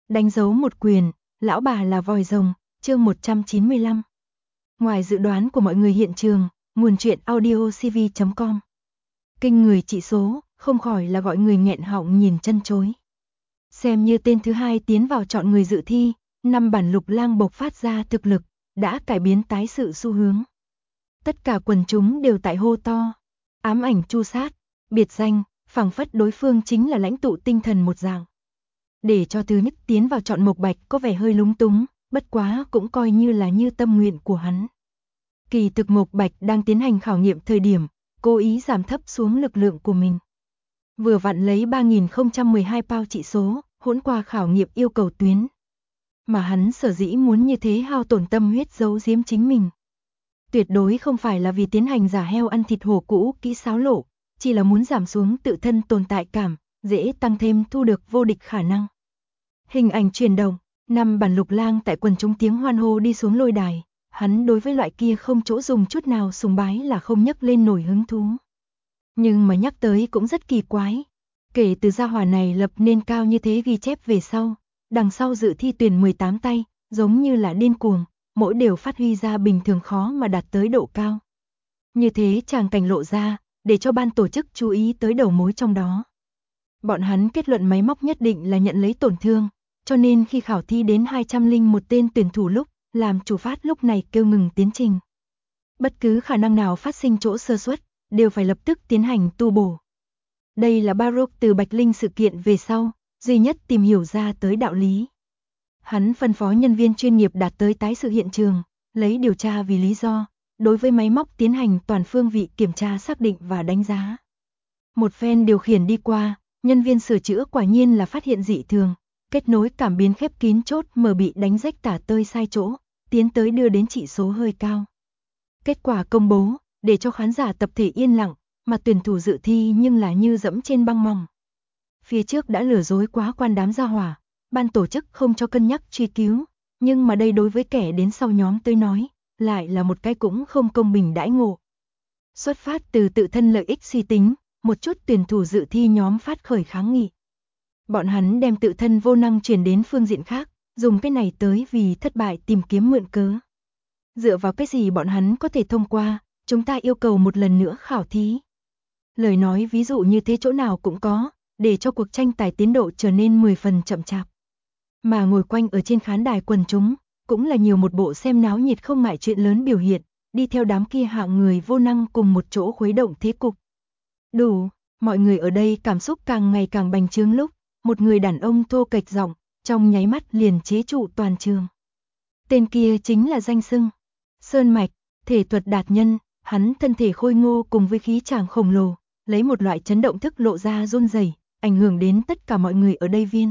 Đánh dấu một quyền, lão bà là vòi rồng, chương 195. Ngoài dự đoán của mọi người hiện trường, nguồn truyện audiocv.com. Kinh người chỉ số, không khỏi là gọi người nghẹn họng nhìn chân chối. Xem như tên thứ hai tiến vào chọn người dự thi, năm bản Lục Lang bộc phát ra thực lực, đã cải biến tái sự xu hướng. Tất cả quần chúng đều tại hô to, ám ảnh chu sát, biệt danh, phảng phất đối phương chính là lãnh tụ tinh thần một dạng. Để cho thứ nhất tiến vào chọn Mộc Bạch có vẻ hơi lúng túng, bất quá cũng coi như là như tâm nguyện của hắn. Kỳ thực Mộc Bạch đang tiến hành khảo nghiệm thời điểm, cố ý giảm thấp xuống lực lượng của mình. Vừa vặn lấy 3012 pao trị số, hỗn qua khảo nghiệm yêu cầu tuyến. Mà hắn sở dĩ muốn như thế hao tổn tâm huyết giấu giếm chính mình. Tuyệt đối không phải là vì tiến hành giả heo ăn thịt hổ cũ kỹ xáo lộ, chỉ là muốn giảm xuống tự thân tồn tại cảm, dễ tăng thêm thu được vô địch khả năng. Hình ảnh chuyển động, năm bản Lục Lang tại quần chúng tiếng hoan hô đi xuống lôi đài, hắn đối với loại kia không chỗ dùng chút nào sùng bái là không nhắc lên nổi hứng thú. Nhưng mà nhắc tới cũng rất kỳ quái, kể từ gia hỏa này lập nên cao như thế ghi chép về sau, đằng sau dự thi tuyển 18 tay, giống như là điên cuồng, mỗi đều phát huy ra bình thường khó mà đạt tới độ cao. Như thế tràng cảnh lộ ra, để cho ban tổ chức chú ý tới đầu mối trong đó. Bọn hắn kết luận máy móc nhất định là nhận lấy tổn thương, cho nên khi khảo thi đến 201 tên tuyển thủ lúc, làm chủ phát lúc này kêu ngừng tiến trình. Bất cứ khả năng nào phát sinh chỗ sơ suất, đều phải lập tức tiến hành tu bổ. Đây là Baroque từ Bạch Linh sự kiện về sau, duy nhất tìm hiểu ra tới đạo lý. Hắn phân phó nhân viên chuyên nghiệp đạt tới tái sự hiện trường, lấy điều tra vì lý do, đối với máy móc tiến hành toàn phương vị kiểm tra xác định và đánh giá. Một phen điều khiển đi qua, nhân viên sửa chữa quả nhiên là phát hiện dị thường, kết nối cảm biến khép kín chốt mở bị đánh rách tả tơi sai chỗ, tiến tới đưa đến chỉ số hơi cao. Kết quả công bố, để cho khán giả tập thể yên lặng, mà tuyển thủ dự thi nhưng là như dẫm trên băng mỏng. Phía trước đã lừa dối quá quan đám gia hỏa, ban tổ chức không cho cân nhắc truy cứu, nhưng mà đây đối với kẻ đến sau nhóm tới nói, lại là một cái cũng không công bình đãi ngộ. Xuất phát từ tự thân lợi ích suy tính, một chút tuyển thủ dự thi nhóm phát khởi kháng nghị. Bọn hắn đem tự thân vô năng chuyển đến phương diện khác, dùng cái này tới vì thất bại tìm kiếm mượn cớ. Dựa vào cái gì bọn hắn có thể thông qua, chúng ta yêu cầu một lần nữa khảo thí. Lời nói ví dụ như thế chỗ nào cũng có, để cho cuộc tranh tài tiến độ trở nên 10 phần chậm chạp. Mà ngồi quanh ở trên khán đài quần chúng, cũng là nhiều một bộ xem náo nhiệt không ngại chuyện lớn biểu hiện, đi theo đám kia hạng người vô năng cùng một chỗ khuấy động thế cục. Đủ, mọi người ở đây cảm xúc càng ngày càng bành trướng lúc, một người đàn ông thô kệch giọng, trong nháy mắt liền chế trụ toàn trường. Tên kia chính là danh xưng Sơn Mạch, thể thuật đạt nhân, hắn thân thể khôi ngô cùng với khí tràng khổng lồ, lấy một loại chấn động thức lộ ra run rẩy, ảnh hưởng đến tất cả mọi người ở đây viên.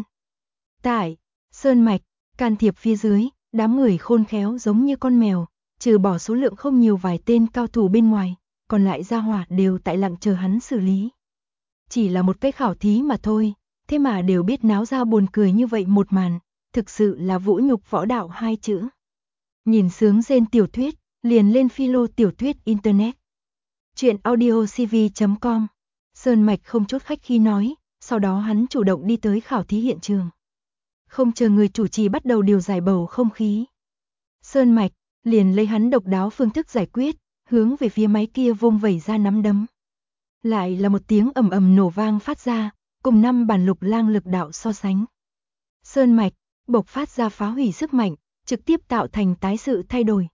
Tại Sơn Mạch, can thiệp phía dưới, đám người khôn khéo giống như con mèo, trừ bỏ số lượng không nhiều vài tên cao thủ bên ngoài, còn lại gia hỏa đều tại lặng chờ hắn xử lý. Chỉ là một cái khảo thí mà thôi, thế mà đều biết náo ra buồn cười như vậy một màn, thực sự là vũ nhục võ đạo hai chữ. Nhìn sướng rên tiểu thuyết, liền lên philo tiểu thuyết internet. Chuyện audiocv.com. Sơn Mạch không chút khách khí nói, sau đó hắn chủ động đi tới khảo thí hiện trường. Không chờ người chủ trì bắt đầu điều giải bầu không khí. Sơn Mạch liền lấy hắn độc đáo phương thức giải quyết, hướng về phía máy kia vung vẩy ra nắm đấm. Lại là một tiếng ầm ầm nổ vang phát ra, cùng năm bản Lục Lang lực đạo so sánh. Sơn Mạch bộc phát ra phá hủy sức mạnh, trực tiếp tạo thành tái sự thay đổi.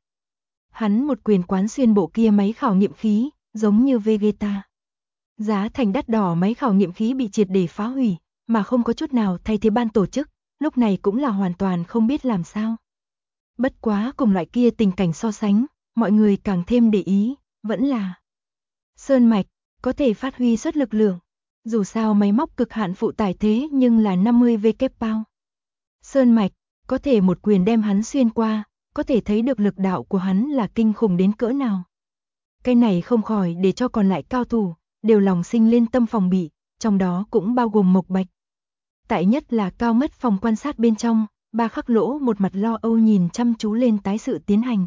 Hắn một quyền quán xuyên bộ kia máy khảo nghiệm khí, giống như Vegeta. Giá thành đắt đỏ máy khảo nghiệm khí bị triệt để phá hủy, mà không có chút nào thay thế ban tổ chức, lúc này cũng là hoàn toàn không biết làm sao. Bất quá cùng loại kia tình cảnh so sánh, mọi người càng thêm để ý, vẫn là Sơn Mạch có thể phát huy suất lực lượng. Dù sao máy móc cực hạn phụ tải thế nhưng là 50 W-pound. Sơn Mạch có thể một quyền đem hắn xuyên qua, có thể thấy được lực đạo của hắn là kinh khủng đến cỡ nào. Cái này không khỏi để cho còn lại cao thủ đều lòng sinh lên tâm phòng bị, trong đó cũng bao gồm Mộc Bạch. Tại nhất là Cao Ngất phòng quan sát bên trong, Ba Khắc Lỗ một mặt lo âu nhìn chăm chú lên tái sự tiến hành.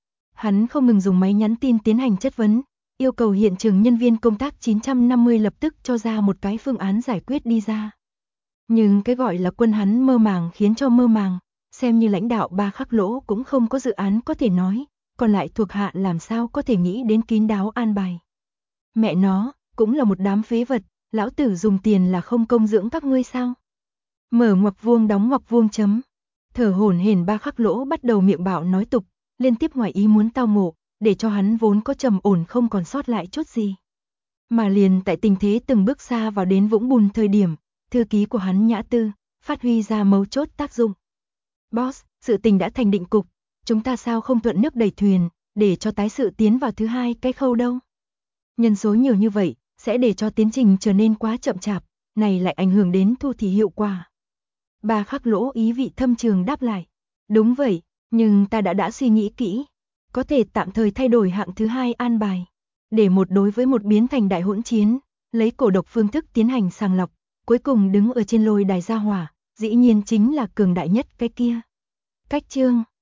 Hắn không ngừng dùng máy nhắn tin tiến hành chất vấn, yêu cầu hiện trường nhân viên công tác 950 lập tức cho ra một cái phương án giải quyết đi ra. Nhưng cái gọi là quân hắn mơ màng khiến cho mơ màng, xem như lãnh đạo Ba Khắc Lỗ cũng không có dự án có thể nói, còn lại thuộc hạ làm sao có thể nghĩ đến kín đáo an bài. Mẹ nó, cũng là một đám phế vật, lão tử dùng tiền là không công dưỡng các ngươi sao? Mở ngoặc vuông đóng ngoặc vuông chấm. Thở hổn hển Ba Khắc Lỗ bắt đầu miệng bạo nói tục, liên tiếp ngoài ý muốn tao ngộ, để cho hắn vốn có trầm ổn không còn sót lại chút gì. Mà liền tại tình thế từng bước xa vào đến vũng bùn thời điểm, thư ký của hắn Nhã Tư, phát huy ra mấu chốt tác dụng. Boss, sự tình đã thành định cục, chúng ta sao không thuận nước đẩy thuyền, để cho tái sự tiến vào thứ hai cái khâu đâu. Nhân số nhiều như vậy, sẽ để cho tiến trình trở nên quá chậm chạp, này lại ảnh hưởng đến thu thì hiệu quả. Ba Khắc Lỗ ý vị thâm trường đáp lại. Đúng vậy, nhưng ta đã suy nghĩ kỹ. Có thể tạm thời thay đổi hạng thứ hai an bài. Để một đối với một biến thành đại hỗn chiến, lấy cổ độc phương thức tiến hành sàng lọc, cuối cùng đứng ở trên lôi đài gia hỏa, dĩ nhiên chính là cường đại nhất cái kia. Cách chương